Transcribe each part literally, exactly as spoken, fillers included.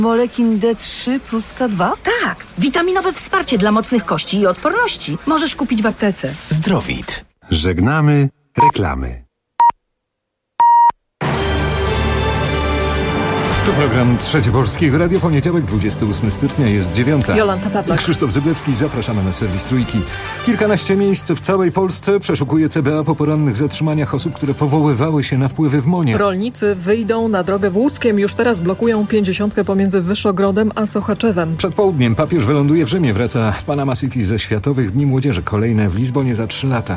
Molekin D trzy plus K dwa? Tak, witaminowe wsparcie dla mocnych kości i odporności. Możesz kupić w aptece. Zdrowit. Żegnamy reklamy. To program Trzeci Polskiego Radio, poniedziałek, dwudziestego ósmego stycznia, jest dziewiąta. Jolanta Pawlak. Krzysztof Zyblewski, zapraszamy na serwis Trójki. Kilkanaście miejsc w całej Polsce przeszukuje C B A po porannych zatrzymaniach osób, które powoływały się na wpływy w Monie. Rolnicy wyjdą na drogę w Łódzkiem, już teraz blokują pięćdziesiątkę pomiędzy Wyszogrodem a Sochaczewem. Przed południem papież wyląduje w Rzymie, wraca z Panama City ze Światowych Dni Młodzieży, kolejne w Lizbonie za trzy lata.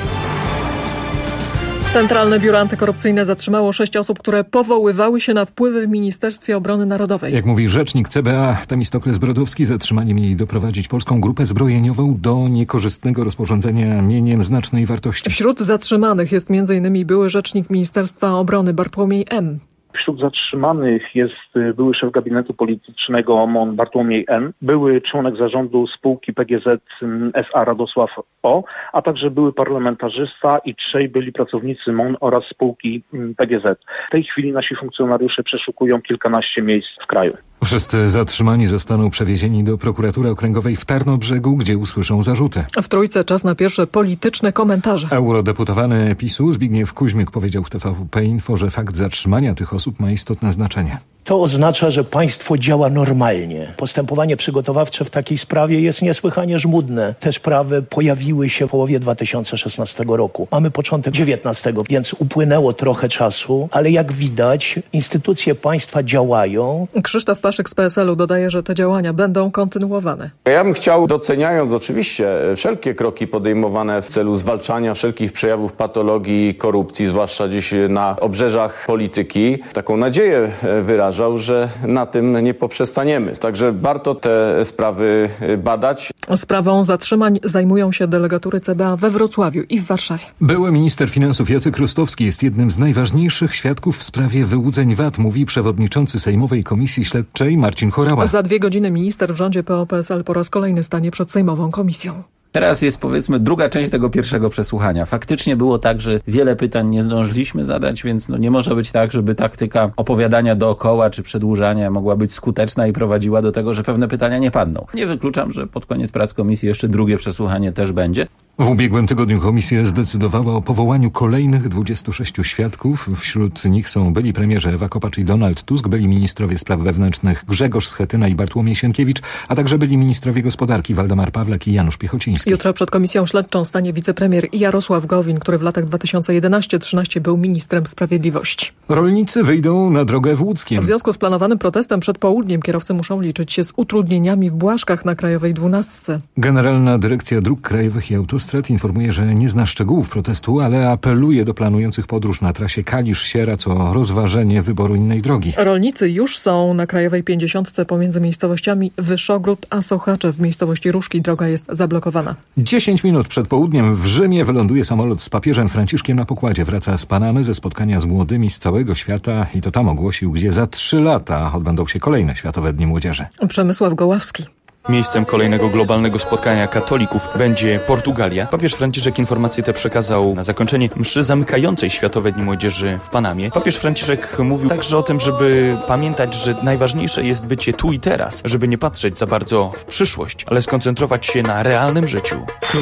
Centralne Biuro Antykorupcyjne zatrzymało sześć osób, które powoływały się na wpływy w Ministerstwie Obrony Narodowej. Jak mówi rzecznik C B A Temistokles Brodowski, zatrzymanie mieli doprowadzić polską grupę zbrojeniową do niekorzystnego rozporządzenia mieniem znacznej wartości. Wśród zatrzymanych jest między innymi były rzecznik Ministerstwa Obrony Bartłomiej M. Wśród zatrzymanych jest były szef gabinetu politycznego M O N Bartłomiej N., były członek zarządu spółki P G Z S A Radosław O., a także były parlamentarzysta i trzej byli pracownicy M O N oraz spółki P G Z. W tej chwili nasi funkcjonariusze przeszukują kilkanaście miejsc w kraju. Wszyscy zatrzymani zostaną przewiezieni do prokuratury okręgowej w Tarnobrzegu, gdzie usłyszą zarzuty. W Trójce czas na pierwsze polityczne komentarze. Eurodeputowany PiSu Zbigniew Kuźmiuk powiedział w T V P Info, że fakt zatrzymania tych osób ma istotne znaczenie. To oznacza, że państwo działa normalnie. Postępowanie przygotowawcze w takiej sprawie jest niesłychanie żmudne. Te sprawy pojawiły się w połowie dwa tysiące szesnastego roku. Mamy początek dziewiętnastego, więc upłynęło trochę czasu, ale jak widać, instytucje państwa działają. Krzysztof Paszyk z P S L u dodaje, że te działania będą kontynuowane. Ja bym chciał, doceniając oczywiście wszelkie kroki podejmowane w celu zwalczania wszelkich przejawów patologii i korupcji, zwłaszcza dziś na obrzeżach polityki, taką nadzieję wyrażać, że na tym nie poprzestaniemy. Także warto te sprawy badać. Sprawą zatrzymań zajmują się delegatury C B A we Wrocławiu i w Warszawie. Były minister finansów Jacek Rostowski jest jednym z najważniejszych świadków w sprawie wyłudzeń V A T, mówi przewodniczący Sejmowej Komisji Śledczej Marcin Horała. Za dwie godziny minister w rządzie P O P S L po raz kolejny stanie przed Sejmową Komisją. Teraz jest, powiedzmy, druga część tego pierwszego przesłuchania. Faktycznie było tak, że wiele pytań nie zdążyliśmy zadać, więc no nie może być tak, żeby taktyka opowiadania dookoła czy przedłużania mogła być skuteczna i prowadziła do tego, że pewne pytania nie padną. Nie wykluczam, że pod koniec prac komisji jeszcze drugie przesłuchanie też będzie. W ubiegłym tygodniu komisja zdecydowała o powołaniu kolejnych dwudziestu sześciu świadków. Wśród nich są byli premierzy Ewa Kopacz i Donald Tusk, byli ministrowie spraw wewnętrznych Grzegorz Schetyna i Bartłomiej Sienkiewicz, a także byli ministrowie gospodarki Waldemar Pawlak i Janusz Piechociński. Jutro przed komisją śledczą stanie wicepremier Jarosław Gowin, który w latach dwa tysiące jedenastego do dwa tysiące trzynastego był ministrem sprawiedliwości. Rolnicy wyjdą na drogę w Łódzkiem. W związku z planowanym protestem przed południem kierowcy muszą liczyć się z utrudnieniami w Błaszkach na Krajowej dwunastce. Generalna Dyrekcja Dróg Krajowych i Autostrad informuje, że nie zna szczegółów protestu, ale apeluje do planujących podróż na trasie Kalisz-Sieradz o rozważenie wyboru innej drogi. Rolnicy już są na Krajowej pięćdziesiątce pomiędzy miejscowościami Wyszogród a Sochaczew. W miejscowości Różki droga jest zablokowana. Dziesięć minut przed południem w Rzymie wyląduje samolot z papieżem Franciszkiem na pokładzie. Wraca z Panamy ze spotkania z młodymi z całego świata i to tam ogłosił, gdzie za trzy lata odbędą się kolejne Światowe Dni Młodzieży. Przemysław Goławski. Miejscem kolejnego globalnego spotkania katolików będzie Portugalia. Papież Franciszek informacje te przekazał na zakończenie mszy zamykającej Światowe Dni Młodzieży w Panamie. Papież Franciszek mówił także o tym, żeby pamiętać, że najważniejsze jest bycie tu i teraz, żeby nie patrzeć za bardzo w przyszłość, ale skoncentrować się na realnym życiu.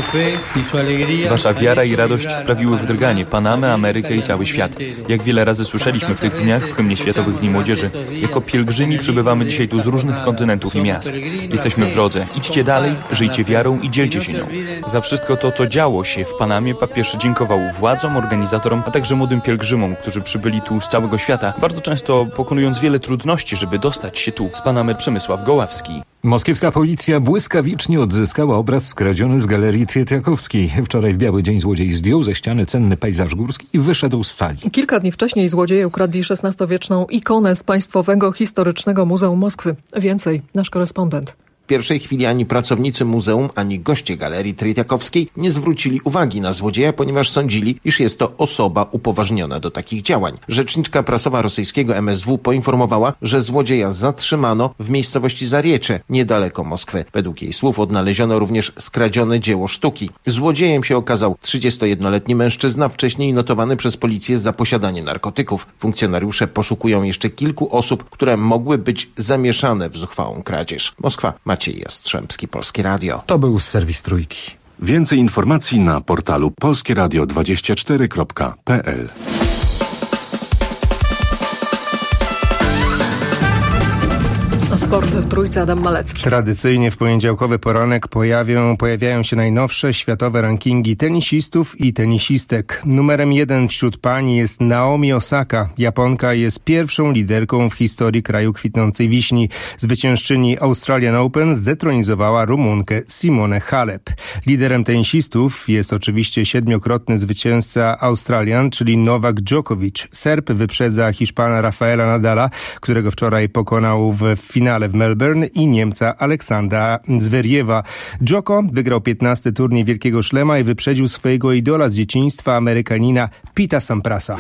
Wasza wiara i radość wprawiły w drganie Panamę, Amerykę i cały świat. Jak wiele razy słyszeliśmy w tych dniach w hymnie Światowych Dni Młodzieży, jako pielgrzymi przybywamy dzisiaj tu z różnych kontynentów i miast. Jesteśmy w drodze. Idźcie dalej, żyjcie wiarą i dzielcie się nią. Za wszystko to, co działo się w Panamie, papież dziękował władzom, organizatorom, a także młodym pielgrzymom, którzy przybyli tu z całego świata, bardzo często pokonując wiele trudności, żeby dostać się tu. Z Panamy Przemysław Goławski. Moskiewska policja błyskawicznie odzyskała obraz skradziony z Galerii Tretiakowskiej. Wczoraj w biały dzień złodziej zdjął ze ściany cenny pejzaż górski i wyszedł z sali. Kilka dni wcześniej złodzieje ukradli szesnastowieczną ikonę z Państwowego Historycznego Muzeum Moskwy. Więcej nasz korespondent. pierwszej chwili ani pracownicy muzeum, ani goście Galerii Trytiakowskiej nie zwrócili uwagi na złodzieja, ponieważ sądzili, iż jest to osoba upoważniona do takich działań. Rzeczniczka prasowa rosyjskiego M S W poinformowała, że złodzieja zatrzymano w miejscowości Zariecze, niedaleko Moskwy. Według jej słów odnaleziono również skradzione dzieło sztuki. Złodziejem się okazał trzydziestojednoletni mężczyzna, wcześniej notowany przez policję za posiadanie narkotyków. Funkcjonariusze poszukują jeszcze kilku osób, które mogły być zamieszane w zuchwałą kradzież. Moskwa, Maciej Jastrzębski, Polskie Radio. To był serwis Trójki. Więcej informacji na portalu polskie radio dwadzieścia cztery kropka p l. Sport w Trójce, Adam Malecki. Tradycyjnie w poniedziałkowy poranek pojawią, pojawiają się najnowsze światowe rankingi tenisistów i tenisistek. Numerem jeden wśród pań jest Naomi Osaka. Japonka jest pierwszą liderką w historii kraju kwitnącej wiśni. Zwyciężczyni Australian Open zdetronizowała Rumunkę Simonę Halep. Liderem tenisistów jest oczywiście siedmiokrotny zwycięzca Australian, czyli Nowak Djokovic. Serb wyprzedza Hiszpana Rafaela Nadala, którego wczoraj pokonał w finale w Melbourne, i Niemca Aleksandra Zveriewa. Djoko wygrał piętnasty turniej Wielkiego Szlema i wyprzedził swojego idola z dzieciństwa, Amerykanina Pita Samprasa.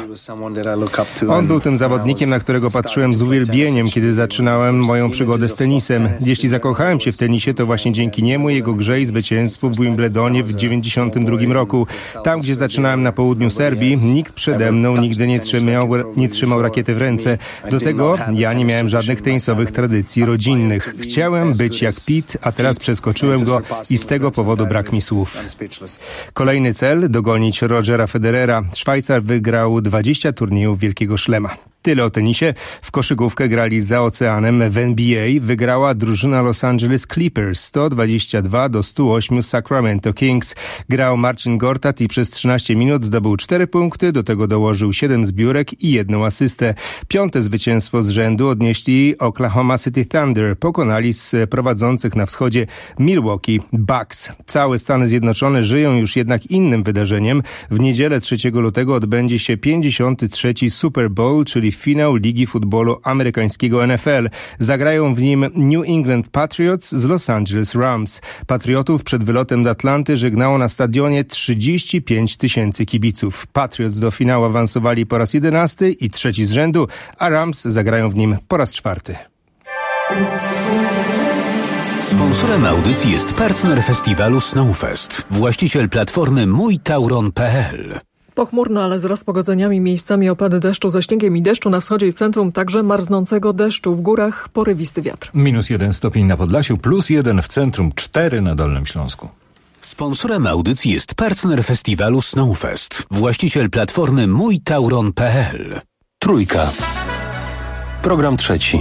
On był tym zawodnikiem, na którego patrzyłem z uwielbieniem, kiedy zaczynałem moją przygodę z tenisem. Jeśli zakochałem się w tenisie, to właśnie dzięki niemu, jego grze i zwycięstwu w Wimbledonie w dziewięćdziesiątym drugim roku. Tam, gdzie zaczynałem na południu Serbii, nikt przede mną nigdy nie trzymał, nie trzymał rakiety w ręce. Do tego ja nie miałem żadnych tenisowych tradycji rodzinnych. Chciałem być jak Pete, a teraz przeskoczyłem go i z tego powodu brak mi słów. Kolejny cel: dogonić Rogera Federera. Szwajcar wygrał dwadzieścia turniejów Wielkiego Szlema. Tyle o tenisie. W koszykówkę grali za oceanem. W N B A wygrała drużyna Los Angeles Clippers sto dwadzieścia dwa do stu ośmiu Sacramento Kings. Grał Marcin Gortat i przez trzynaście minut zdobył cztery punkty, do tego dołożył siedem zbiórek i jedną asystę. Piąte zwycięstwo z rzędu odnieśli Oklahoma City Thunder. Pokonali z prowadzących na wschodzie Milwaukee Bucks. Całe Stany Zjednoczone żyją już jednak innym wydarzeniem. W niedzielę trzeciego lutego odbędzie się pięćdziesiąty trzeci Super Bowl, czyli finał Ligi Futbolu Amerykańskiego N F L. Zagrają w nim New England Patriots z Los Angeles Rams. Patriotów przed wylotem do Atlanty żegnało na stadionie trzydzieści pięć tysięcy kibiców. Patriots do finału awansowali po raz jedenasty i trzeci z rzędu, a Rams zagrają w nim po raz czwarty. Sponsorem audycji jest partner festiwalu Snowfest, właściciel platformy mój tauron kropka p l. Pochmurno, ale z rozpogodzeniami, miejscami opady deszczu ze śniegiem i deszczu na wschodzie i w centrum, także marznącego deszczu. W górach porywisty wiatr. Minus jeden stopień na Podlasiu, plus jeden w centrum, cztery na Dolnym Śląsku. Sponsorem audycji jest partner festiwalu Snowfest, właściciel platformy mój tauron kropka p l. Trójka. Program trzeci.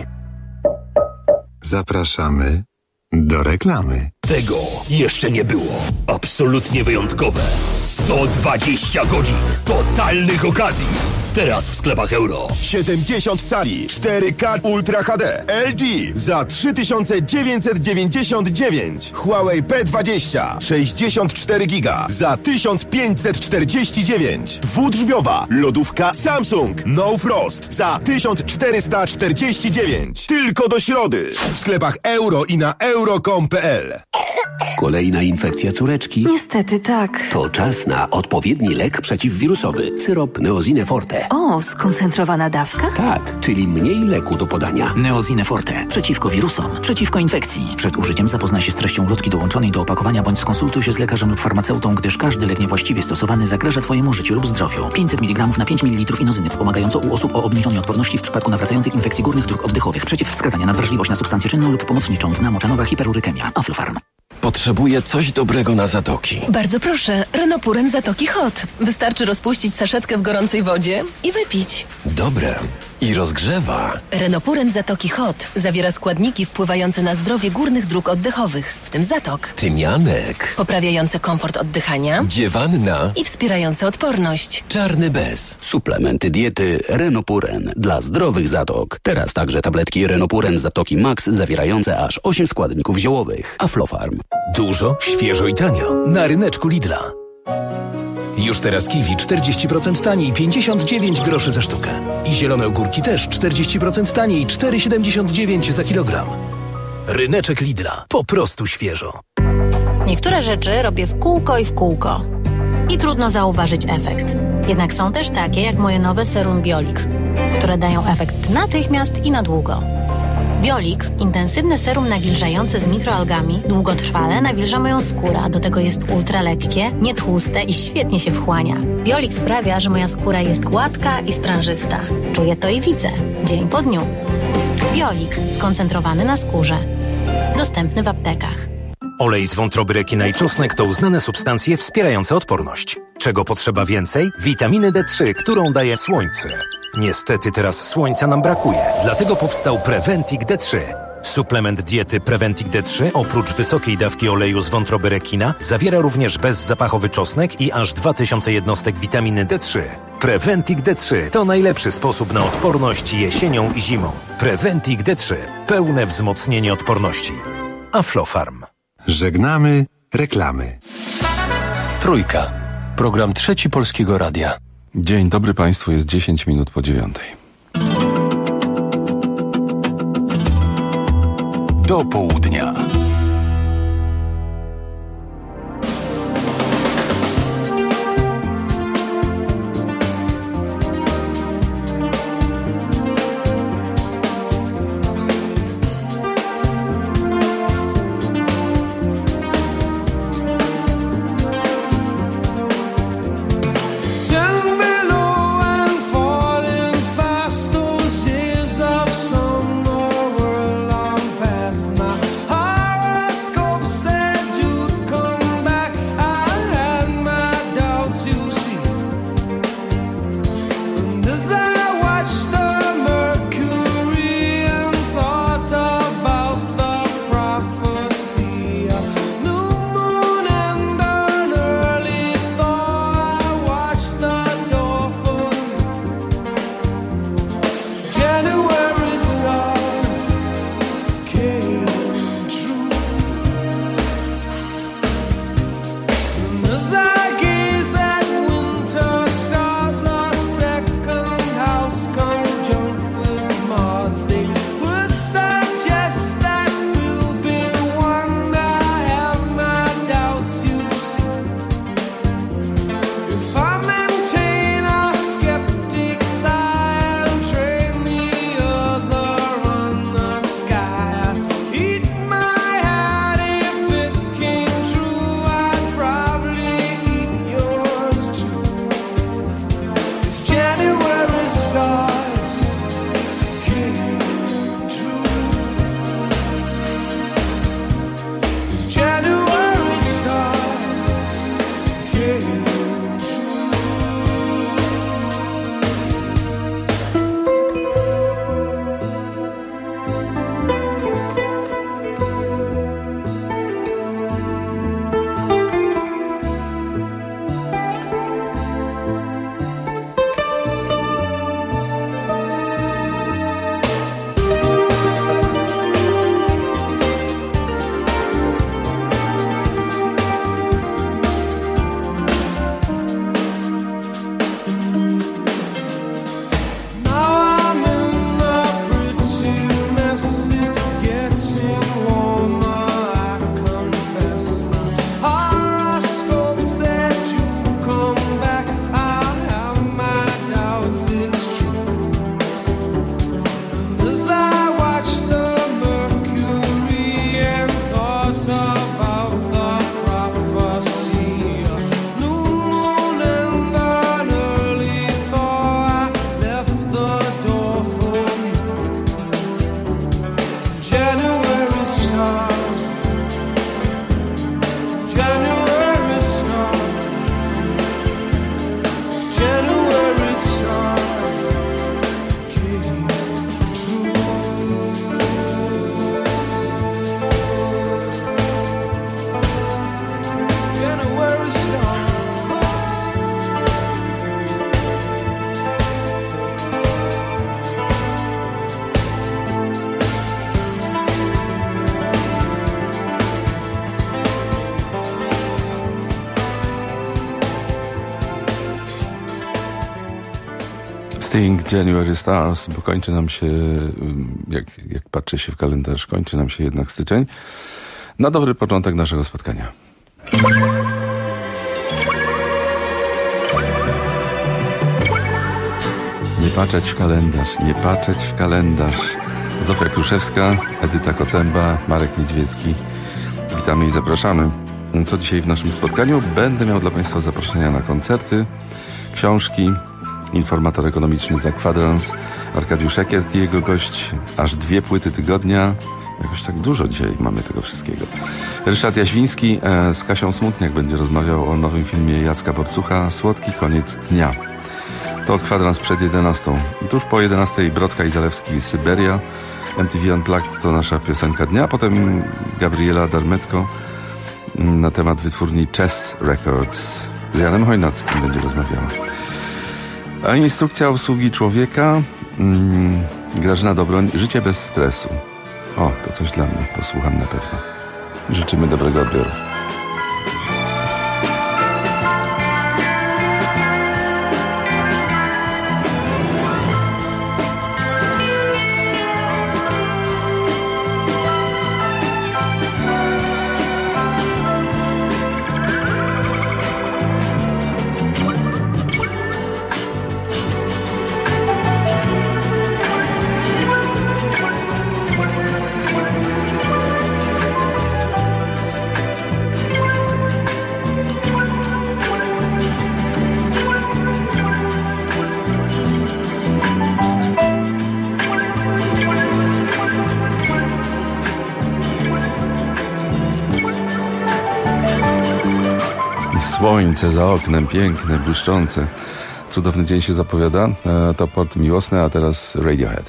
Zapraszamy do reklamy. Tego jeszcze nie było. Absolutnie wyjątkowe. sto dwadzieścia godzin totalnych okazji. Teraz w sklepach Euro. siedemdziesiąt cali, cztery K Ultra H D. L G za trzy tysiące dziewięćset dziewięćdziesiąt dziewięć. Huawei P dwadzieścia, sześćdziesiąt cztery giga za tysiąc pięćset czterdzieści dziewięć. Dwudrzwiowa lodówka Samsung No Frost za tysiąc czterysta czterdzieści dziewięć. Tylko do środy. W sklepach Euro i na euro kropka com kropka p l. Kolejna infekcja córeczki? Niestety tak. To czas na odpowiedni lek przeciwwirusowy. Syrop Neosine Forte. O, skoncentrowana dawka? Tak, czyli mniej leku do podania. Neosine Forte. Przeciwko wirusom, przeciwko infekcji. Przed użyciem zapoznaj się z treścią ulotki dołączonej do opakowania bądź skonsultuj się z lekarzem lub farmaceutą, gdyż każdy lek niewłaściwie stosowany zagraża Twojemu życiu lub zdrowiu. pięćset miligramów na pięć mililitrów inozyny wspomagająco u osób o obniżonej odporności w przypadku nawracających infekcji górnych dróg oddechowych. Przeciwwskazania na wrażliwość na substancję czynną lub pomocniczą. Dna moczanowa hiperurykemia. Aflofarm. Potrzebuję coś dobrego na zatoki. Bardzo proszę, Renopuren Zatoki Hot. Wystarczy rozpuścić saszetkę w gorącej wodzie i wypić. Dobre. I rozgrzewa. Renopuren Zatoki Hot zawiera składniki wpływające na zdrowie górnych dróg oddechowych, w tym zatok. Tymianek. Poprawiające komfort oddychania. Dziewanna. I wspierające odporność. Czarny bez. Suplementy diety Renopuren dla zdrowych zatok. Teraz także tabletki Renopuren Zatoki Max zawierające aż osiem składników ziołowych. Aflofarm. Dużo, świeżo i tanio. Na ryneczku Lidla. Już teraz kiwi czterdzieści procent taniej, pięćdziesiąt dziewięć groszy za sztukę. I zielone ogórki też czterdzieści procent taniej, cztery siedemdziesiąt dziewięć za kilogram. Ryneczek Lidla. Po prostu świeżo. Niektóre rzeczy robię w kółko i w kółko. I trudno zauważyć efekt. Jednak są też takie jak moje nowe serum Biolik, które dają efekt natychmiast i na długo. Biolik, intensywne serum nawilżające z mikroalgami, długotrwale nawilża moją skórę, a do tego jest ultra lekkie, nietłuste i świetnie się wchłania. Biolik sprawia, że moja skóra jest gładka i sprężysta. Czuję to i widzę, dzień po dniu. Biolik, skoncentrowany na skórze. Dostępny w aptekach. Olej z wątroby rekina i czosnek to uznane substancje wspierające odporność. Czego potrzeba więcej? Witaminy D trzy, którą daje słońce. Niestety teraz słońca nam brakuje, dlatego powstał Preventic D trzy. Suplement diety Preventic D trzy oprócz wysokiej dawki oleju z wątroby rekina zawiera również bezzapachowy czosnek i aż dwa tysiące jednostek witaminy D trzy. Preventic D trzy to najlepszy sposób na odporność jesienią i zimą. Preventic D trzy. Pełne wzmocnienie odporności. Aflofarm. Żegnamy reklamy. Trójka. Program Trzeci Polskiego Radia. Dzień dobry Państwu, jest dziesięć minut po dziewiątej. Do południa. Sting, January Stars, bo kończy nam się, jak, jak patrzy się w kalendarz, kończy nam się jednak styczeń. Na dobry początek naszego spotkania. Nie patrzeć w kalendarz, nie patrzeć w kalendarz. Zofia Kruszewska, Edyta Kocemba, Marek Niedźwiecki. Witamy i zapraszamy. Co dzisiaj w naszym spotkaniu? Będę miał dla Państwa zaproszenia na koncerty, książki, informator ekonomiczny za kwadrans, Arkadiusz Eckert i jego gość, aż dwie płyty tygodnia. Jakoś tak dużo dzisiaj mamy tego wszystkiego. Ryszard Jaźwiński e, z Kasią Smutniak będzie rozmawiał o nowym filmie Jacka Borcucha Słodki koniec dnia. To kwadrans przed jedenastą. Tuż po jedenastej Brodka i Zalewski Syberia. M T V Unplugged to nasza piosenka dnia. Potem Gabriela Darmetko na temat wytwórni Chess Records. Z Janem Chojnackim będzie rozmawiała. A instrukcja obsługi człowieka, mm, Grażyna Dobroń, życie bez stresu. O, to coś dla mnie, posłucham na pewno. Życzymy dobrego odbioru. Słońce za oknem, piękne, błyszczące. Cudowny dzień się zapowiada. To Port Miłosny, a teraz Radiohead.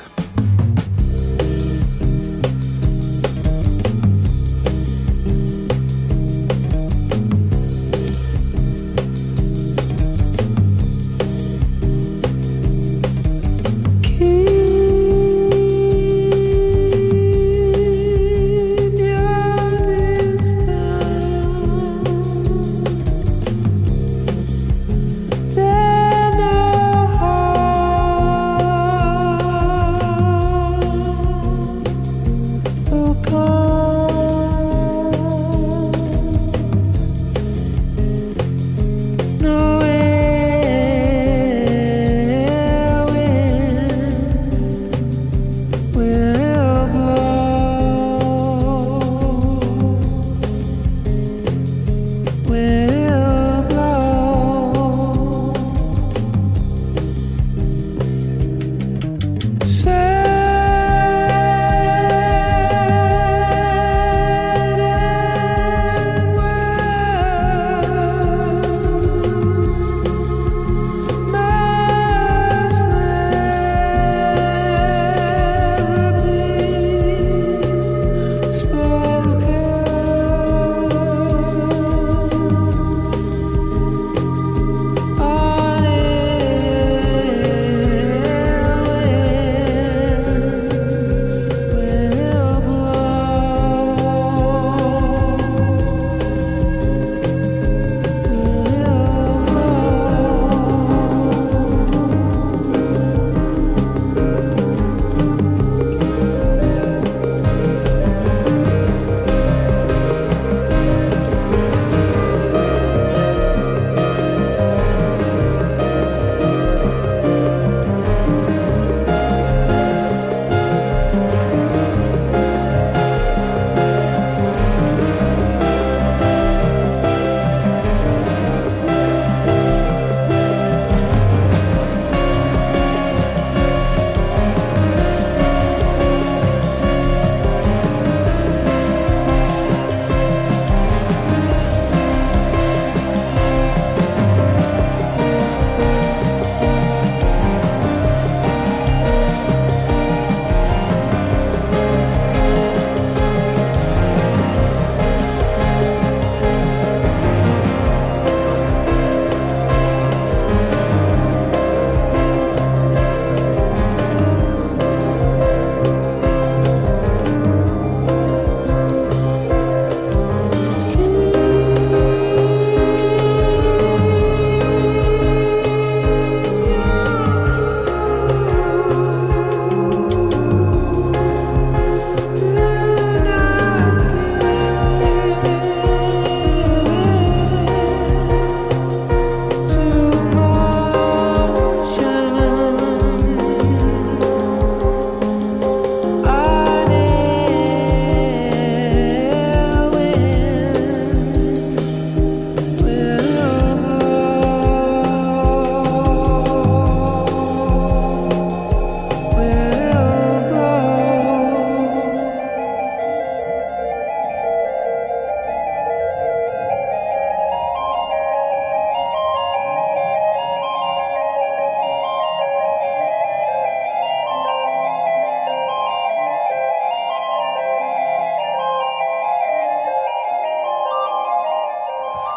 Then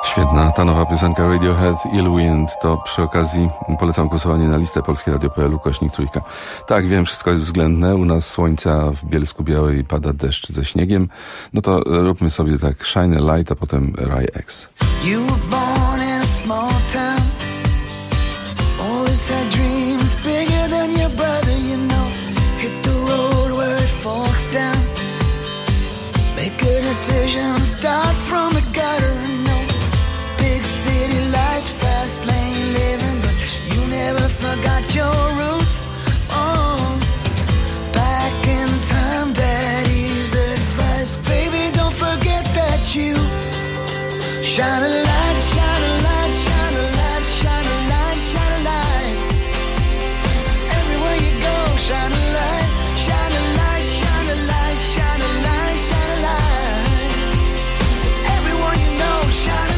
Świetna ta nowa piosenka Radiohead, Ill Wind. To przy okazji polecam głosowanie na listę polskie radio kropka p l ukośnik trójka. Tak, wiem, wszystko jest względne. U nas słońca, w Bielsku Białej pada deszcz ze śniegiem. No to róbmy sobie tak Shine a Light, a potem Rai X. You were born in a small town. Always had dreams bigger than your brother, you know. Hit the road where it forks down. Make a decision, start from the gutter. Big city life's fast lane living, but you never forgot your roots. Oh, back in time, daddy's advice, baby, don't forget that you shine a light, shine a light, shine a light, shine a light, shine a light. Everywhere you go, shine a light, shine a light, shine a light, shine a light, shine a light. Everyone you know, shine a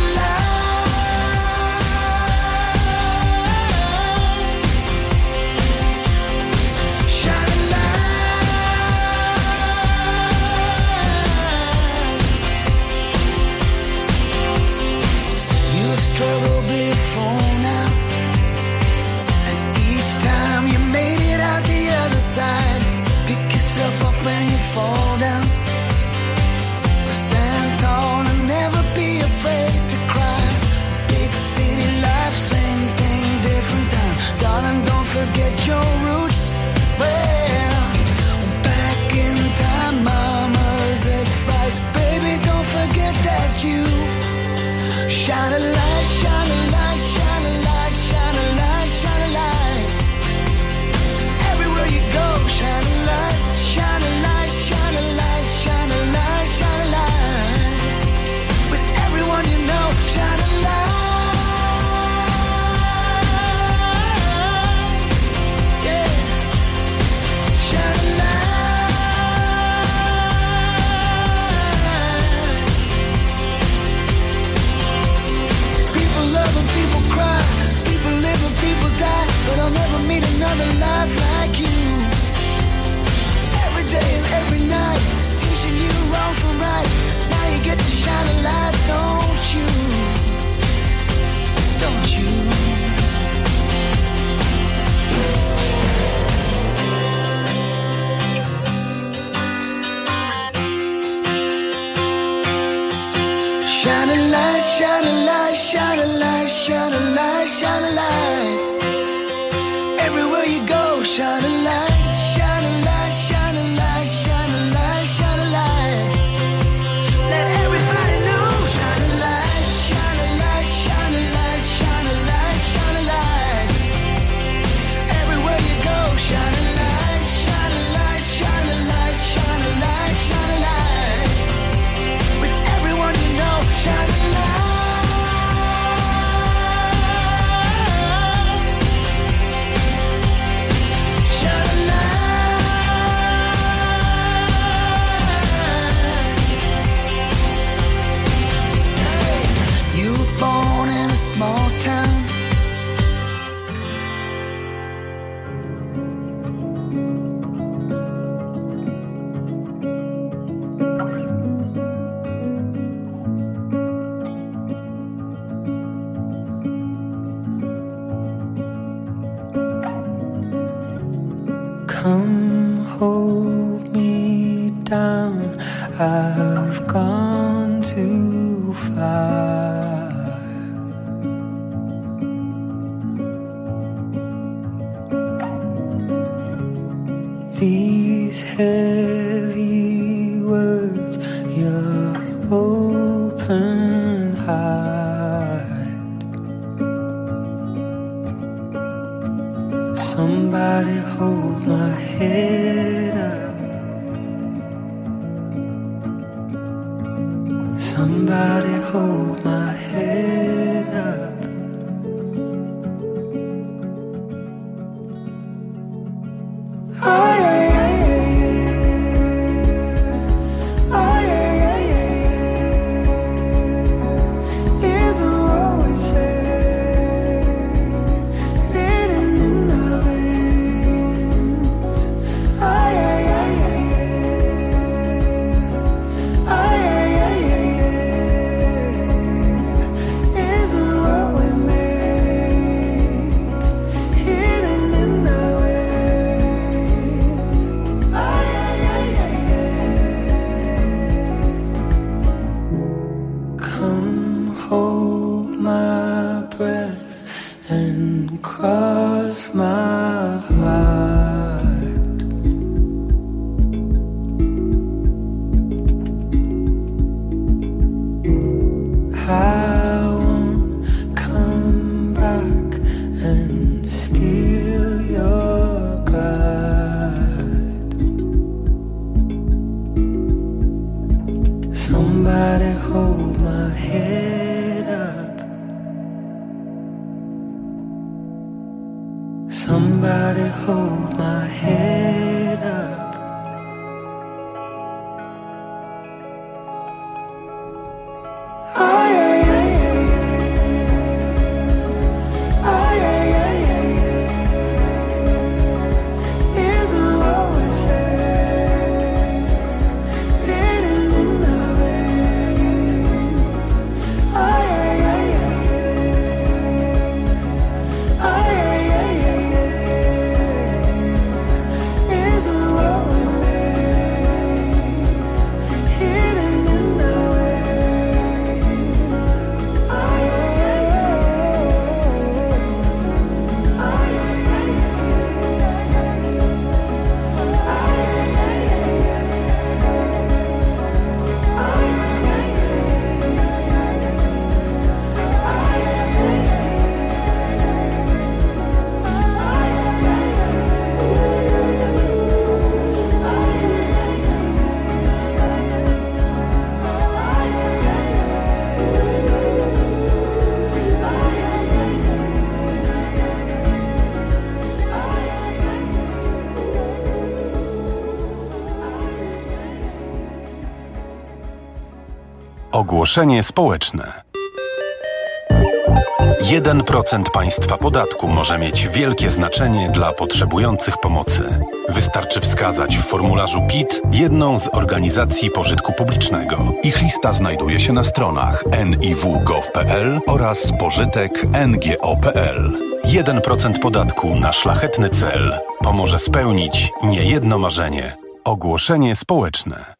struggle before now, and each time you made it out the other side. Pick yourself up when you fall down. Stand tall and never be afraid to cry. Big city life, same thing, different time. Darling, don't forget your roots. Well, back in time, mama's advice, baby, don't forget that you shine a light, shine a light, shine a light, shine a light, shine a light. Everywhere you go, shine a light, shine a light, shine a light, shine a light, shine a light. With everyone you know, shine a light. Yeah, shine a light. People cry, people live and people die, but I'll never meet another life like you. Every day and every night, teaching you wrong from right. Now you get to shine a light, don't you? Don't you? Shine a light, shine a light, shine a light, shine a light, shine a light. Everywhere you go, shine a light, shine a light, shine a light, shine a light, shine a light. Let everybody know, shine a light, shine a light, shine a light, shine a light, shine a light. Everywhere you go, shine a light, shine a light, shine a light, shine a light, shine a light. With everyone you know, shine a light. Come hold me down, I've gone too far. These heavy words, your open heart. Somebody hold my head up. Somebody hold my head up. Oh, yeah, yeah, yeah. Oh, yeah, yeah, yeah. Isn't what we say, written in our veins. Oh, yeah, yeah, yeah, yeah. Oh, yeah, yeah, yeah, yeah. Somebody hold my head up. Somebody hold my head up. Ay, ay, ay, ay, ay, ay, ay, ay, is what we say, fading in the waves. Ay, ay, ay, ay, ay, ay, ay, is what we make, hidden in the Ogłoszenie społeczne. jeden procent państwa podatku może mieć wielkie znaczenie dla potrzebujących pomocy. Wystarczy wskazać w formularzu P I T jedną z organizacji pożytku publicznego. Ich lista znajduje się na stronach en i w kropka gov kropka p l oraz pożytek kropka n g o kropka p l. jeden procent podatku na szlachetny cel pomoże spełnić niejedno marzenie. Ogłoszenie społeczne.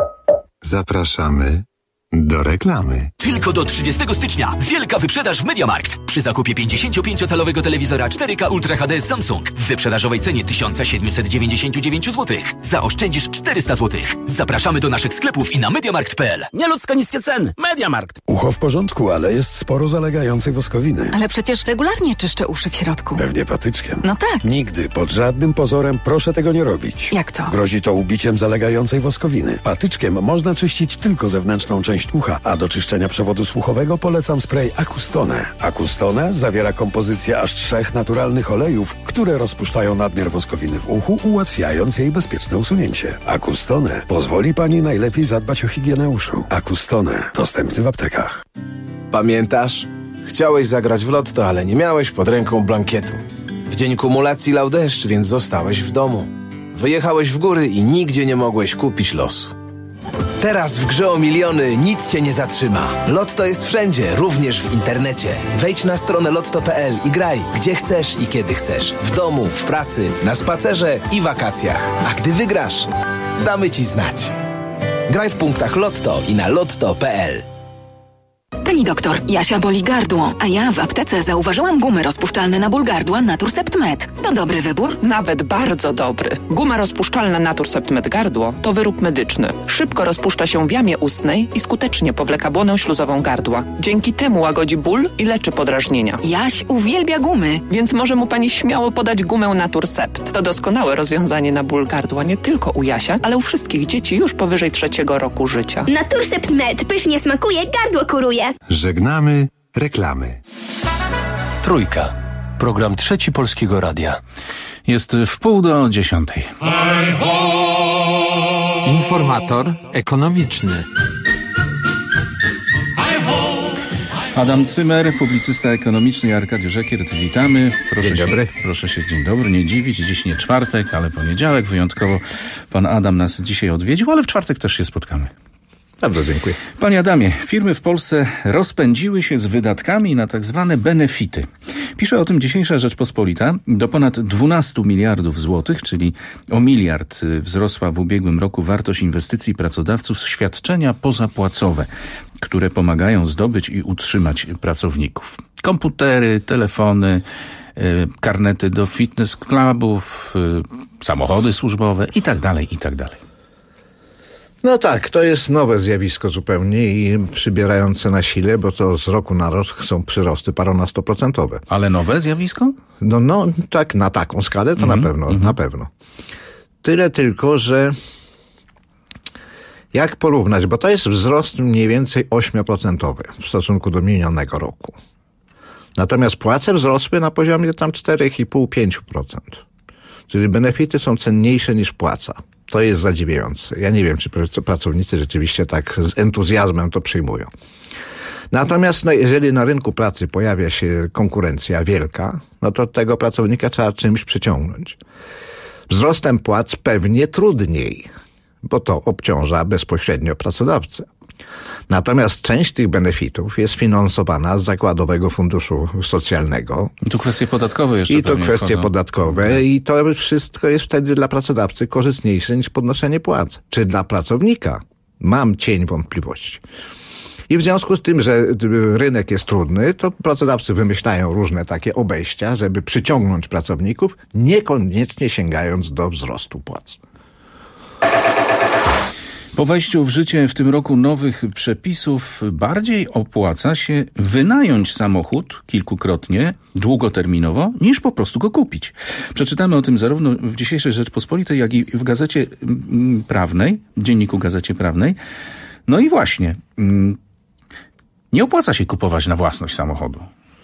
Zapraszamy do reklamy. Tylko do trzydziestego stycznia wielka wyprzedaż w MediaMarkt. Przy zakupie pięćdziesięciopięciocalowego telewizora cztery K Ultra H D Samsung w wyprzedażowej cenie tysiąc siedemset dziewięćdziesiąt dziewięć złotych zaoszczędzisz czterysta złotych. Zapraszamy do naszych sklepów i na mediamarkt kropka p l. Nieludzko niskie ceny. MediaMarkt. Ucho w porządku, ale jest sporo zalegającej woskowiny. Ale przecież regularnie czyszczę uszy w środku. Pewnie patyczkiem. No tak. Nigdy, pod żadnym pozorem proszę tego nie robić. Jak to? Grozi to ubiciem zalegającej woskowiny. Patyczkiem można czyścić tylko zewnętrzną część ucha, a do czyszczenia przewodu słuchowego polecam spray Acustone. Acustone zawiera kompozycję aż trzech naturalnych olejów, które rozpuszczają nadmiar woskowiny w uchu, ułatwiając jej bezpieczne usunięcie. Acustone pozwoli Pani najlepiej zadbać o higienę uszu. Acustone dostępny w aptekach. Pamiętasz? Chciałeś zagrać w lotto, ale nie miałeś pod ręką blankietu. W dzień kumulacji lał deszcz, więc zostałeś w domu. Wyjechałeś w góry i nigdzie nie mogłeś kupić losu. Teraz w grze o miliony nic cię nie zatrzyma. Lotto jest wszędzie, również w internecie. Wejdź na stronę lotto kropka p l i graj, gdzie chcesz i kiedy chcesz. W domu, w pracy, na spacerze i wakacjach. A gdy wygrasz, damy ci znać. Graj w punktach Lotto i na lotto kropka p l. Pani doktor, Jasia boli gardło, a ja w aptece zauważyłam gumy rozpuszczalne na ból gardła Naturcept Med. To dobry wybór? Nawet bardzo dobry. Guma rozpuszczalna Naturcept Med gardło to wyrób medyczny. Szybko rozpuszcza się w jamie ustnej i skutecznie powleka błonę śluzową gardła. Dzięki temu łagodzi ból i leczy podrażnienia. Jaś uwielbia gumy. Więc może mu pani śmiało podać gumę Naturcept. To doskonałe rozwiązanie na ból gardła nie tylko u Jasia, ale u wszystkich dzieci już powyżej trzeciego roku życia. Naturcept Med pysznie smakuje, gardło kuruje. Żegnamy reklamy. Trójka. Program Trzeci Polskiego Radia. Jest w pół do dziesiątej. Informator ekonomiczny. Adam Cymer, publicysta ekonomiczny i Arkadiusz Ekiert. Witamy. Proszę dzień dobry. Się, proszę się, dzień dobry, nie dziwić. Dziś nie czwartek, ale poniedziałek. Wyjątkowo pan Adam nas dzisiaj odwiedził, ale w czwartek też się spotkamy. Bardzo dziękuję. Panie Adamie, firmy w Polsce rozpędziły się z wydatkami na tak zwane benefity. Pisze o tym dzisiejsza Rzeczpospolita. Do ponad dwunastu miliardów złotych, czyli o miliard wzrosła w ubiegłym roku wartość inwestycji pracodawców w świadczenia pozapłacowe, które pomagają zdobyć i utrzymać pracowników. Komputery, telefony, karnety do fitness clubów, samochody służbowe i tak dalej, i tak dalej. No tak, to jest nowe zjawisko zupełnie i przybierające na sile, bo to z roku na rok są przyrosty paronastoprocentowe. Ale nowe zjawisko? No, no tak, na taką skalę to mm-hmm. na pewno, mm-hmm. na pewno. Tyle tylko, że Jak porównać? Bo to jest wzrost mniej więcej osiem procent w stosunku do minionego roku. Natomiast płace wzrosły na poziomie tam cztery i pół do pięciu procent. Czyli benefity są cenniejsze niż płaca. To jest zadziwiające. Ja nie wiem, czy pracownicy rzeczywiście tak z entuzjazmem to przyjmują. Natomiast no, jeżeli na rynku pracy pojawia się konkurencja wielka, no to tego pracownika trzeba czymś przyciągnąć. Wzrostem płac pewnie trudniej, bo to obciąża bezpośrednio pracodawcę. Natomiast część tych benefitów jest finansowana z Zakładowego Funduszu Socjalnego. I tu kwestie podatkowe jeszcze. I to kwestie wchodzą. podatkowe okay. I to wszystko jest wtedy dla pracodawcy korzystniejsze niż podnoszenie płac. Czy dla pracownika? Mam cień wątpliwości. I w związku z tym, że rynek jest trudny, to pracodawcy wymyślają różne takie obejścia, żeby przyciągnąć pracowników, niekoniecznie sięgając do wzrostu płac. Po wejściu w życie w tym roku nowych przepisów bardziej opłaca się wynająć samochód kilkukrotnie, długoterminowo, niż po prostu go kupić. Przeczytamy o tym zarówno w dzisiejszej Rzeczpospolitej, jak i w Gazecie Prawnej, Dzienniku Gazecie Prawnej. No i właśnie, nie opłaca się kupować na własność samochodu.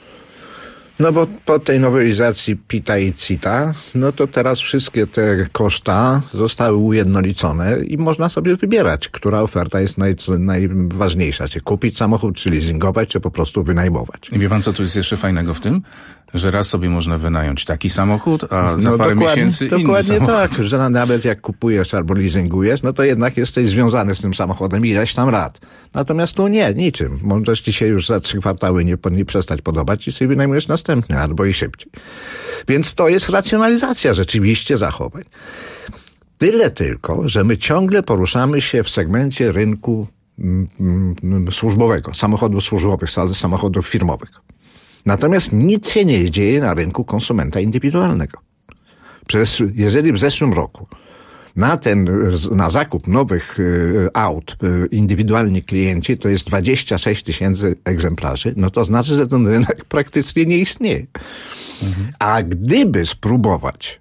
No bo po tej nowelizacji PIT-a i C I T-a, no to teraz wszystkie te koszta zostały ujednolicone i można sobie wybierać, która oferta jest naj, najważniejsza. Czy kupić samochód, czy leasingować, czy po prostu wynajmować. I wie pan, co tu jest jeszcze fajnego w tym? Że raz sobie można wynająć taki samochód, a za no parę dokładnie, miesięcy inny dokładnie samochód. tak, że nawet jak kupujesz albo leasingujesz, no to jednak jesteś związany z tym samochodem ileś tam lat. Natomiast tu nie, niczym. Możesz ci się już za trzy kwartały nie, nie przestać podobać i sobie wynajmujesz następny, albo i szybciej. Więc to jest racjonalizacja rzeczywiście zachowań. Tyle tylko, że my ciągle poruszamy się w segmencie rynku mm, mm, służbowego, samochodów służbowych, samochodów firmowych. Natomiast nic się nie dzieje na rynku konsumenta indywidualnego. Przecież jeżeli w zeszłym roku na ten, na zakup nowych y, aut y, indywidualni klienci to jest dwadzieścia sześć tysięcy egzemplarzy, no to znaczy, że ten rynek praktycznie nie istnieje. Mhm. A gdyby spróbować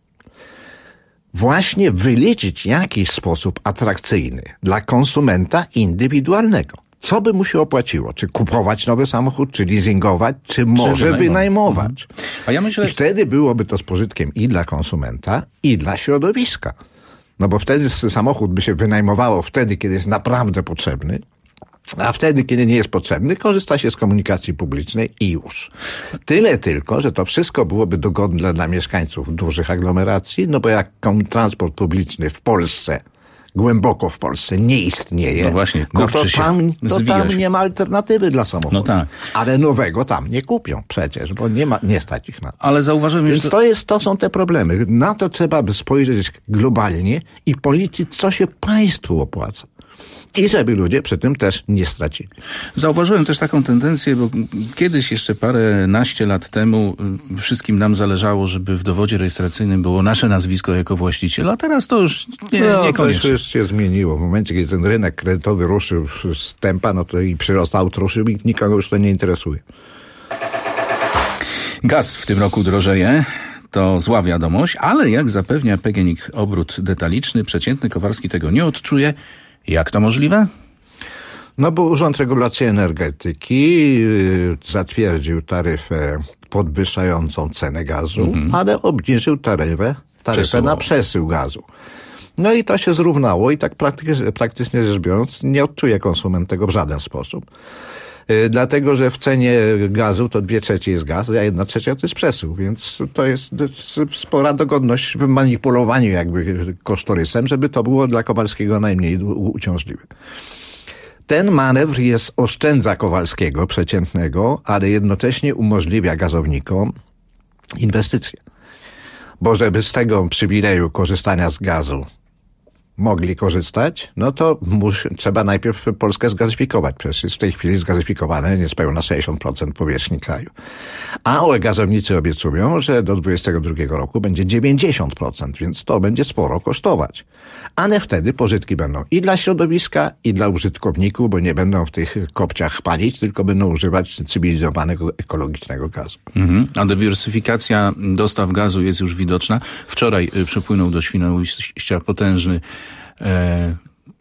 właśnie wyliczyć jakiś sposób atrakcyjny dla konsumenta indywidualnego, co by mu się opłaciło? Czy kupować nowy samochód, czy leasingować, czy, czy może wynajmować? wynajmować? Mhm. A ja myślę... I wtedy byłoby to z pożytkiem i dla konsumenta, i dla środowiska. No bo wtedy samochód by się wynajmowało wtedy, kiedy jest naprawdę potrzebny, a wtedy, kiedy nie jest potrzebny, korzysta się z komunikacji publicznej i już. Tyle tylko, że to wszystko byłoby dogodne dla mieszkańców dużych aglomeracji, no bo jak transport publiczny w Polsce, głęboko w Polsce nie istnieje, no właśnie, no to, tam, to tam się. nie ma alternatywy dla samochodu. No tak. Ale nowego tam nie kupią przecież, bo nie ma, nie stać ich na to. Ale zauważyłem Więc jeszcze... to, jest, to są te problemy. Na to trzeba by spojrzeć globalnie i policzyć, co się państwu opłaca. I żeby ludzie przy tym też nie stracili. Zauważyłem też taką tendencję, bo kiedyś jeszcze paręnaście lat temu wszystkim nam zależało, żeby w dowodzie rejestracyjnym było nasze nazwisko jako właściciela, a teraz to już nie, no, niekoniecznie. To już się zmieniło. W momencie, kiedy ten rynek kredytowy ruszył z tempa, no to i przyrost aut ruszył i nikogo już to nie interesuje. Gaz w tym roku drożeje. To zła wiadomość, ale jak zapewnia P G N I K Obrót Detaliczny, przeciętny Kowalski tego nie odczuje. Jak to możliwe? No bo Urząd Regulacji Energetyki zatwierdził taryfę podwyższającą cenę gazu, mhm. ale obniżył taryfę, taryfę na przesył gazu. No i to się zrównało i tak praktycznie, praktycznie rzecz biorąc nie odczuje konsument tego w żaden sposób. Yy, dlatego, że w cenie gazu to dwie trzecie jest gaz, a jedna trzecia to jest przesył, więc to jest spora dogodność w manipulowaniu jakby kosztorysem, żeby to było dla Kowalskiego najmniej uciążliwe. Ten manewr jest, oszczędza Kowalskiego przeciętnego, ale jednocześnie umożliwia gazownikom inwestycje. Bo żeby z tego przywileju korzystania z gazu mogli korzystać, no to mus, trzeba najpierw Polskę zgazyfikować. Przecież jest w tej chwili zgazyfikowane niespełna sześćdziesiąt procent powierzchni kraju. A gazownicy obiecują, że do dwudziestego drugiego roku będzie dziewięćdziesiąt procent, więc to będzie sporo kosztować. Ale wtedy pożytki będą i dla środowiska, i dla użytkowników, bo nie będą w tych kopciach palić, tylko będą używać cywilizowanego, ekologicznego gazu. Mhm. A dywersyfikacja dostaw gazu jest już widoczna. Wczoraj przepłynął do Świnoujścia potężny e,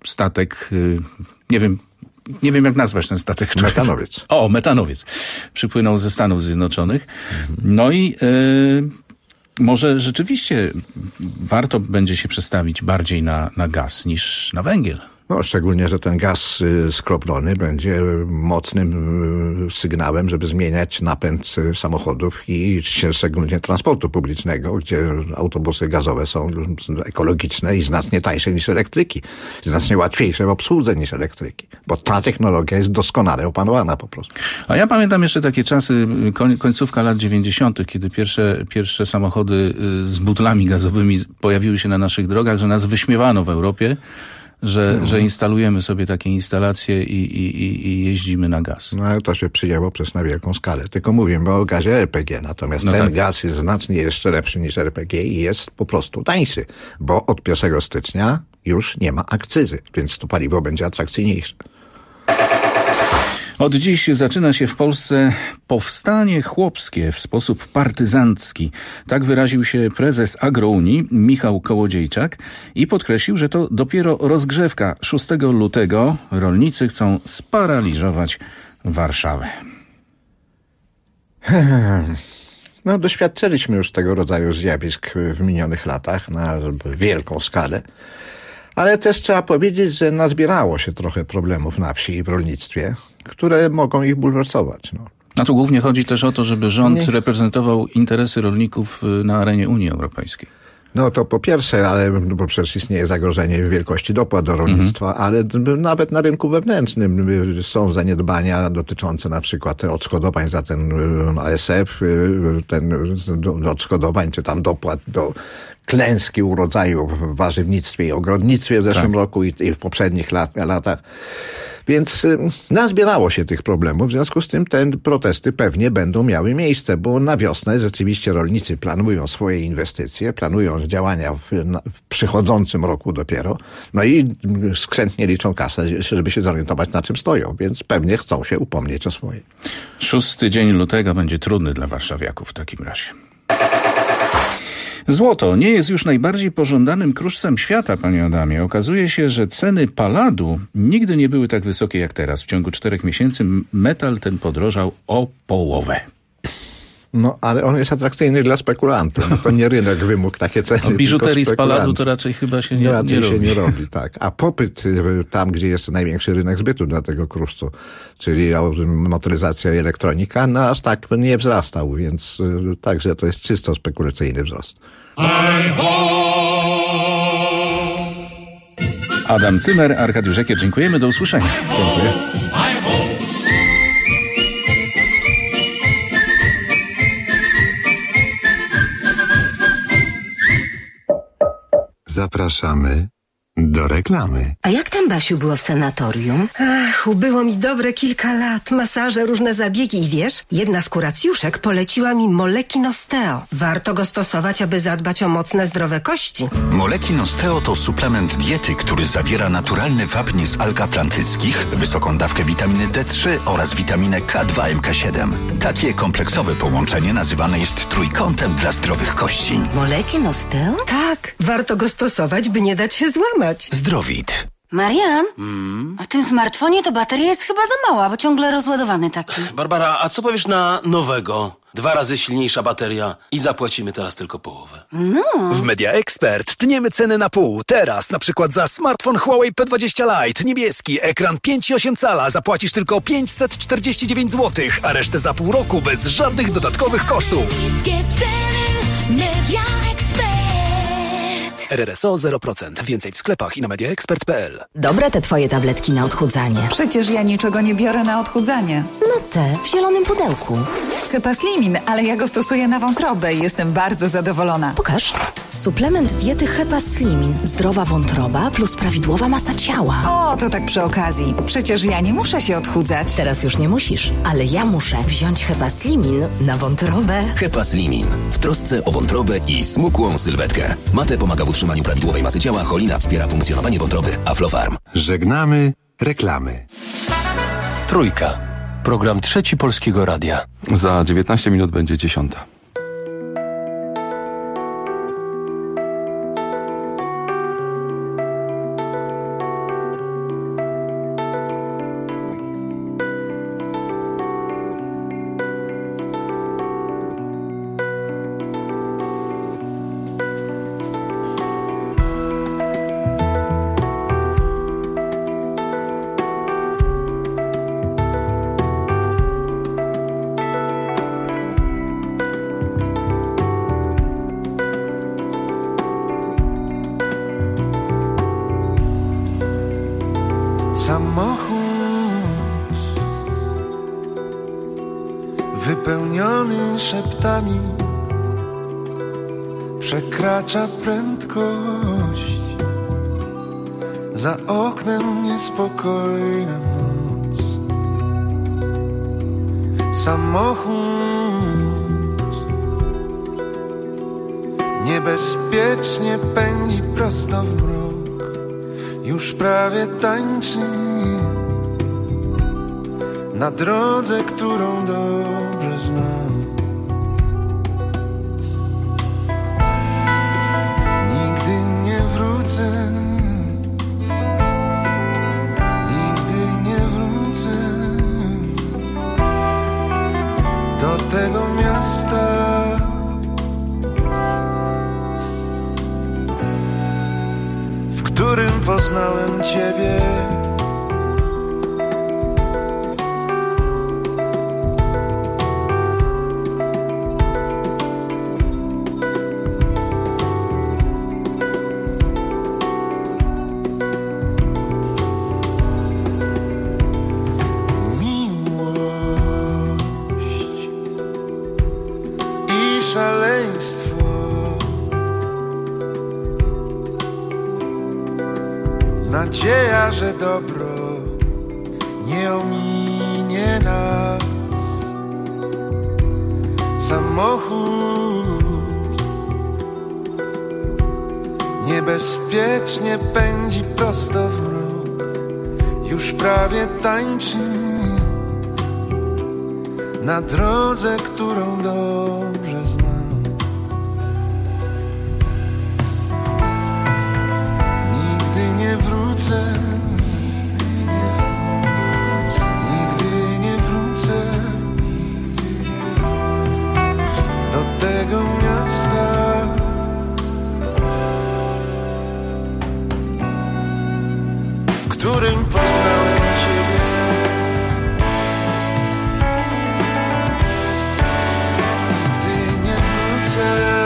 statek, nie wiem, nie wiem jak nazwać ten statek. Który... Metanowiec. O, metanowiec. Przypłynął ze Stanów Zjednoczonych. No i yy, może rzeczywiście warto będzie się przestawić bardziej na, na gaz niż na węgiel. No, szczególnie, że ten gaz y, skroplony będzie mocnym y, sygnałem, żeby zmieniać napęd y, samochodów i szczególnie transportu publicznego, gdzie autobusy gazowe są ekologiczne i znacznie tańsze niż elektryki. Znacznie łatwiejsze w obsłudze niż elektryki. Bo ta technologia jest doskonale opanowana po prostu. A ja pamiętam jeszcze takie czasy, koń, końcówka lat dziewięćdziesiątych, kiedy pierwsze, pierwsze samochody y, z butlami gazowymi pojawiły się na naszych drogach, że nas wyśmiewano w Europie. Że, no. że instalujemy sobie takie instalacje i, i, i jeździmy na gaz. No ale to się przyjęło przez na wielką skalę. Tylko mówimy o gazie L P G. Natomiast no ten tak. gaz jest znacznie jeszcze lepszy niż L P G i jest po prostu tańszy. Bo od pierwszego stycznia już nie ma akcyzy. Więc to paliwo będzie atrakcyjniejsze. Od dziś zaczyna się w Polsce powstanie chłopskie w sposób partyzancki. Tak wyraził się prezes Agrounii Michał Kołodziejczak i podkreślił, że to dopiero rozgrzewka. szóstego lutego rolnicy chcą sparaliżować Warszawę. No, doświadczyliśmy już tego rodzaju zjawisk w minionych latach na wielką skalę. Ale też trzeba powiedzieć, że nazbierało się trochę problemów na wsi i w rolnictwie, które mogą ich bulwersować. No. A tu głównie chodzi też o to, żeby rząd Nie. reprezentował interesy rolników na arenie Unii Europejskiej. No to po pierwsze, ale bo przecież istnieje zagrożenie wielkości dopłat do rolnictwa, mhm. ale nawet na rynku wewnętrznym są zaniedbania dotyczące na przykład odszkodowań za ten A S F, ten do odszkodowań czy tam dopłat do klęski urodzaju w warzywnictwie i ogrodnictwie w zeszłym tak. roku i, i w poprzednich lat, latach. Więc y, nazbierało się tych problemów, w związku z tym te protesty pewnie będą miały miejsce, bo na wiosnę rzeczywiście rolnicy planują swoje inwestycje, planują działania w, na, w przychodzącym roku dopiero, no i skrzętnie liczą kasę, żeby się zorientować, na czym stoją, więc pewnie chcą się upomnieć o swoje. Szósty dzień lutego będzie trudny dla warszawiaków w takim razie. Złoto nie jest już najbardziej pożądanym kruszcem świata, panie Adamie. Okazuje się, że ceny palladu nigdy nie były tak wysokie jak teraz. W ciągu czterech miesięcy metal ten podrożał o połowę. No, ale on jest atrakcyjny dla spekulantów. No, to nie rynek wymógł takie ceny. No, biżuterii z palladu to raczej chyba się nie, raczej nie się robi. nie robi, tak. A popyt tam, gdzie jest największy rynek zbytu dla tego kruszcu, czyli motoryzacja i elektronika, no aż tak nie wzrastał, więc także to jest czysto spekulacyjny wzrost. Adam Cymer, Arkadiusz Ekier, dziękujemy, do usłyszenia. Dziękuję. Zapraszamy do reklamy. A jak tam, Basiu, było w sanatorium? Ach, ubyło mi dobre kilka lat. Masaże, różne zabiegi i wiesz, jedna z kuracjuszek poleciła mi Molekin Osteo. Warto go stosować, aby zadbać o mocne, zdrowe kości. Molekin Osteo to suplement diety, który zawiera naturalny wapń z alg atlantyckich, wysoką dawkę witaminy D trzy oraz witaminę K dwa M K siedem. Takie kompleksowe połączenie nazywane jest trójkątem dla zdrowych kości. Molekin Osteo? Tak, warto go stosować, by nie dać się złamać. Zdrowit. Marian, mm? a w tym smartfonie to bateria jest chyba za mała, bo ciągle rozładowany taki. Barbara, a co powiesz na nowego? Dwa razy silniejsza bateria i zapłacimy teraz tylko połowę. No. W Media Expert tniemy ceny na pół. Teraz na przykład za smartfon Huawei P dwadzieścia Lite niebieski, ekran pięć i osiem cala zapłacisz tylko pięćset czterdzieści dziewięć złotych, a resztę za pół roku bez żadnych dodatkowych kosztów. Media R R S O zero procent. Więcej w sklepach i na media expert kropka p l. Dobre te twoje tabletki na odchudzanie. Przecież ja niczego nie biorę na odchudzanie. No te, w zielonym pudełku. Chyba Slimin, ale ja go stosuję na wątrobę i jestem bardzo zadowolona. Pokaż. Suplement diety Hepa Slimin. Zdrowa wątroba plus prawidłowa masa ciała. O, to tak przy okazji. Przecież ja nie muszę się odchudzać. Teraz już nie musisz, ale ja muszę wziąć Hepa Slimin na wątrobę. Hepa Slimin. W trosce o wątrobę i smukłą sylwetkę. Mate pomaga w utrzymaniu prawidłowej masy ciała, cholina wspiera funkcjonowanie wątroby. Aflofarm. Żegnamy reklamy. Trójka. Program Trzeci Polskiego Radia. Za dziewiętnaście minut będzie dziesiąta. wypełniony szeptami, przekracza prędkość. Za oknem niespokojna noc. Samochód niebezpiecznie pędzi prosto w mrok. Już prawie tańczy na drodze, którą dobrze znam. Nigdy nie wrócę, nigdy nie wrócę do tego miasta, w którym poznałem Ciebie. Nadzieja, że dobro nie ominie nas. Samochód niebezpiecznie pędzi prosto w mrok. Już prawie tańczy na drodze, którą dobrze znam. Nigdy nie wrócę do tego miasta, w którym poznałem Ciebie. Nigdy nie wrócę.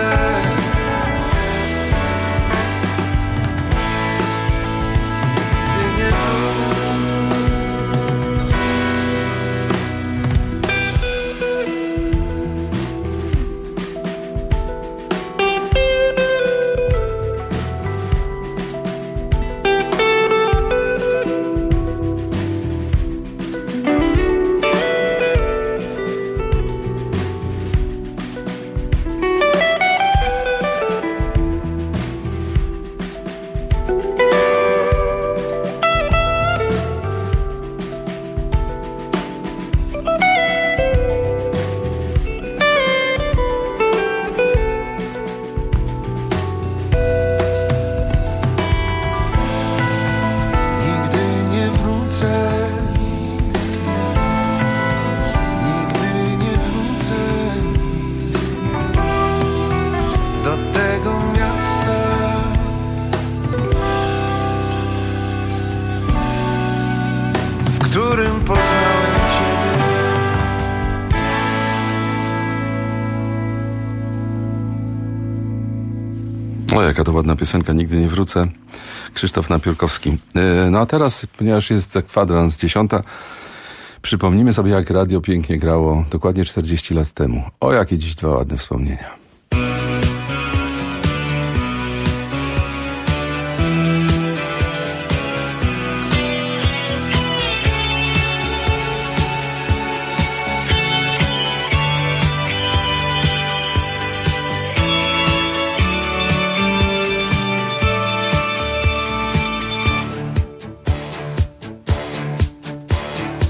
O, jaka to ładna piosenka, Nigdy nie wrócę. Krzysztof Napiórkowski. No a teraz, ponieważ jest kwadrans dziesiąta, przypomnijmy sobie, jak radio pięknie grało dokładnie czterdzieści lat temu. O, jakie dziś dwa ładne wspomnienia.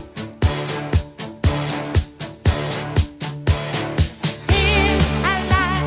I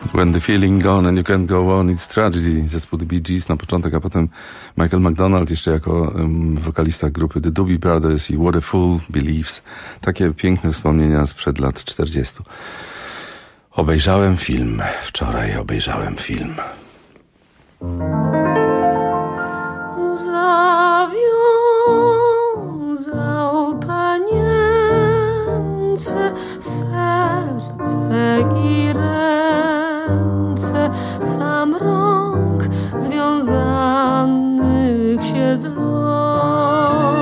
When the feeling gone and you can't go on, it's tragedy. Zespół The Bee Gees na początek, a potem Michael McDonald jeszcze jako um, wokalista grupy The Doobie Brothers i What a Fool Believes. Takie piękne wspomnienia sprzed lat czterdziestu. Obejrzałem film. Wczoraj obejrzałem film. Zawiązał panience serce i ręce, sam rąk związanych się zlął.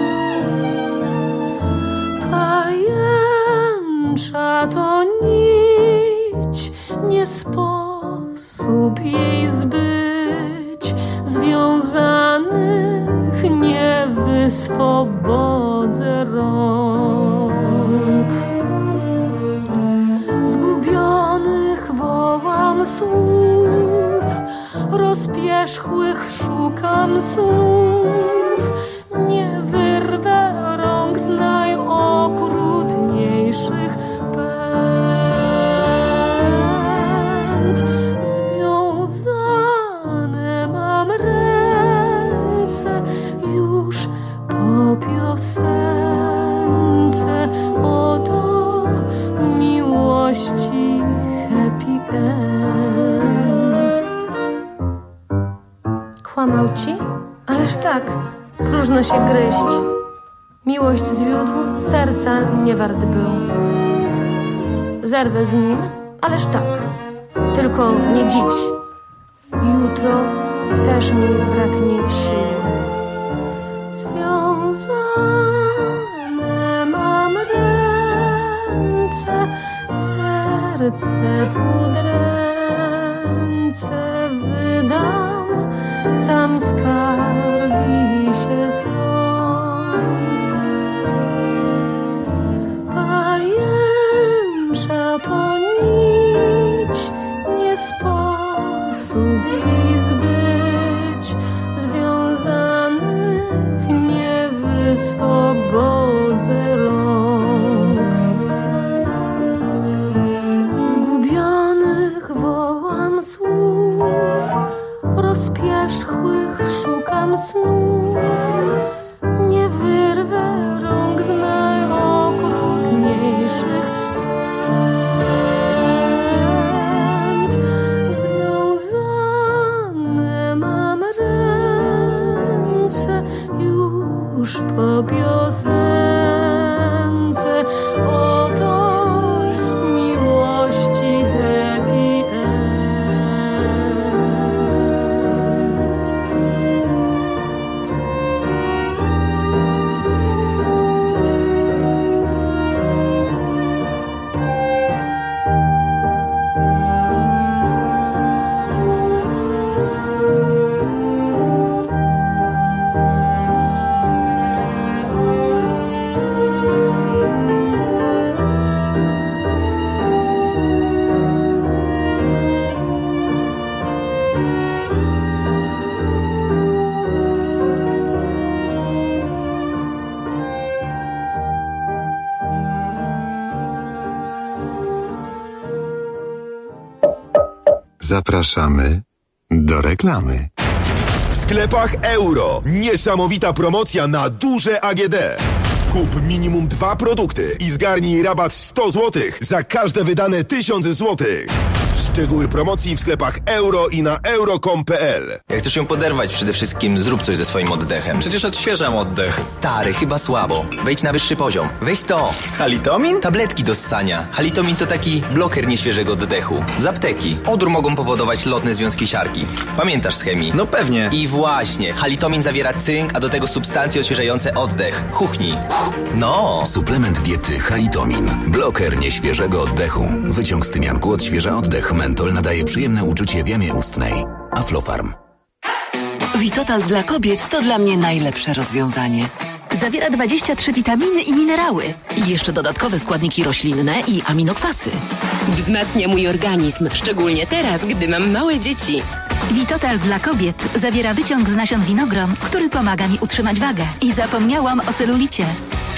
Pajęcza to nić, nie sposób jej zbyć, związanych nie wyswobodzę rąk. Zgubionych wołam słów, rozpierzchłych szukam snów, nie wyrwę rąk z najokrutniejszych pęd. Związane mam ręce już po piosence, oto miłości happy end. Kłamał ci? Ależ tak, próżno się gryźć. Miłość zwiódł, serca nie wart był. Zerwę z nim, ależ tak, tylko nie dziś. Jutro też mi braknie sił. Związane mam ręce, serce w udręce wydam, sam skargi się zląk. Pajęcza to nić, nie sposób jej zbyć, związanych nie wyswobodzę rąk. Zgubionych wołam słów, rozpierzchłych szukam snów, nie wyrwę rąk z najokrutniejszych pęd. Związane mam ręce już po piosence, oto miłości happy end. Zapraszamy do reklamy. W sklepach Euro niesamowita promocja na duże A G D. Kup minimum dwa produkty i zgarnij rabat sto złotych za każde wydane tysiąc złotych. Szczegóły promocji w sklepach Euro i na euro kropka com kropka p l. Jak chcesz ją poderwać, przede wszystkim zrób coś ze swoim oddechem. Przecież odświeżam oddech. Stary, chyba słabo. Wejdź na wyższy poziom. Weź to. Halitomin? Tabletki do ssania. Halitomin to taki bloker nieświeżego oddechu. Z apteki. Odór mogą powodować lotne związki siarki. Pamiętasz z chemii? No pewnie. I właśnie. Halitomin zawiera cynk, a do tego substancje odświeżające oddech. Chuchnij. No. Suplement diety Halitomin. Bloker nieświeżego oddechu. Wyciąg z tymianku odświeża oddech. Mentol nadaje przyjemne uczucie w jamie ustnej. Aflofarm. Vitotal dla kobiet to dla mnie najlepsze rozwiązanie. Zawiera dwadzieścia trzy witaminy i minerały. I jeszcze dodatkowe składniki roślinne i aminokwasy. Wzmacnia mój organizm, szczególnie teraz, gdy mam małe dzieci. Vitotal dla kobiet zawiera wyciąg z nasion winogron, który pomaga mi utrzymać wagę. I zapomniałam o celulicie.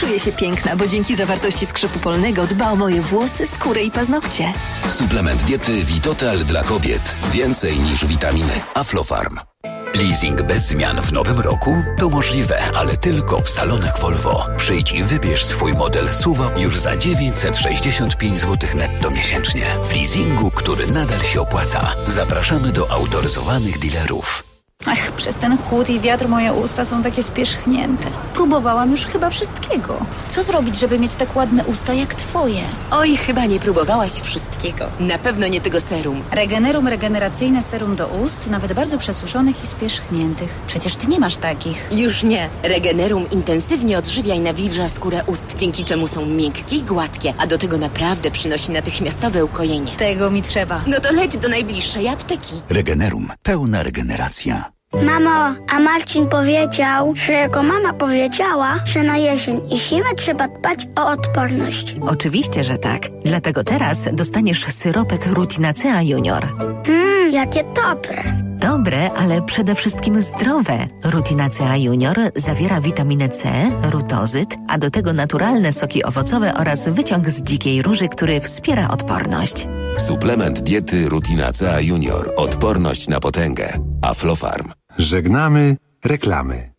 Czuję się piękna, bo dzięki zawartości skrzypu polnego dba o moje włosy, skórę i paznokcie. Suplement diety Vitotal dla kobiet. Więcej niż witaminy. Aflofarm. Leasing bez zmian w nowym roku? To możliwe, ale tylko w salonach Volvo. Przyjdź i wybierz swój model S U V już za dziewięćset sześćdziesiąt pięć złotych netto miesięcznie. W leasingu, który nadal się opłaca. Zapraszamy do autoryzowanych dealerów. Ach, przez ten chłód i wiatr moje usta są takie spierzchnięte. Próbowałam już chyba wszystkiego. Co zrobić, żeby mieć tak ładne usta jak twoje? Oj, chyba nie próbowałaś wszystkiego. Na pewno nie tego serum. Regenerum regeneracyjne serum do ust, nawet bardzo przesuszonych i spierzchniętych. Przecież ty nie masz takich. Już nie. Regenerum intensywnie odżywia i nawilża skórę ust, dzięki czemu są miękkie i gładkie, a do tego naprawdę przynosi natychmiastowe ukojenie. Tego mi trzeba. No to leć do najbliższej apteki. Regenerum. Pełna regeneracja. Mamo, a Marcin powiedział, że jego mama powiedziała, że na jesień i zimę trzeba dbać o odporność. Oczywiście, że tak. Dlatego teraz dostaniesz syropek Rutinacea Junior. Mmm, jakie dobre. Dobre, ale przede wszystkim zdrowe. Rutinacea Junior zawiera witaminę C, rutozyt, a do tego naturalne soki owocowe oraz wyciąg z dzikiej róży, który wspiera odporność. Suplement diety Rutinacea Junior. Odporność na potęgę. Aflofarm. Żegnamy reklamy.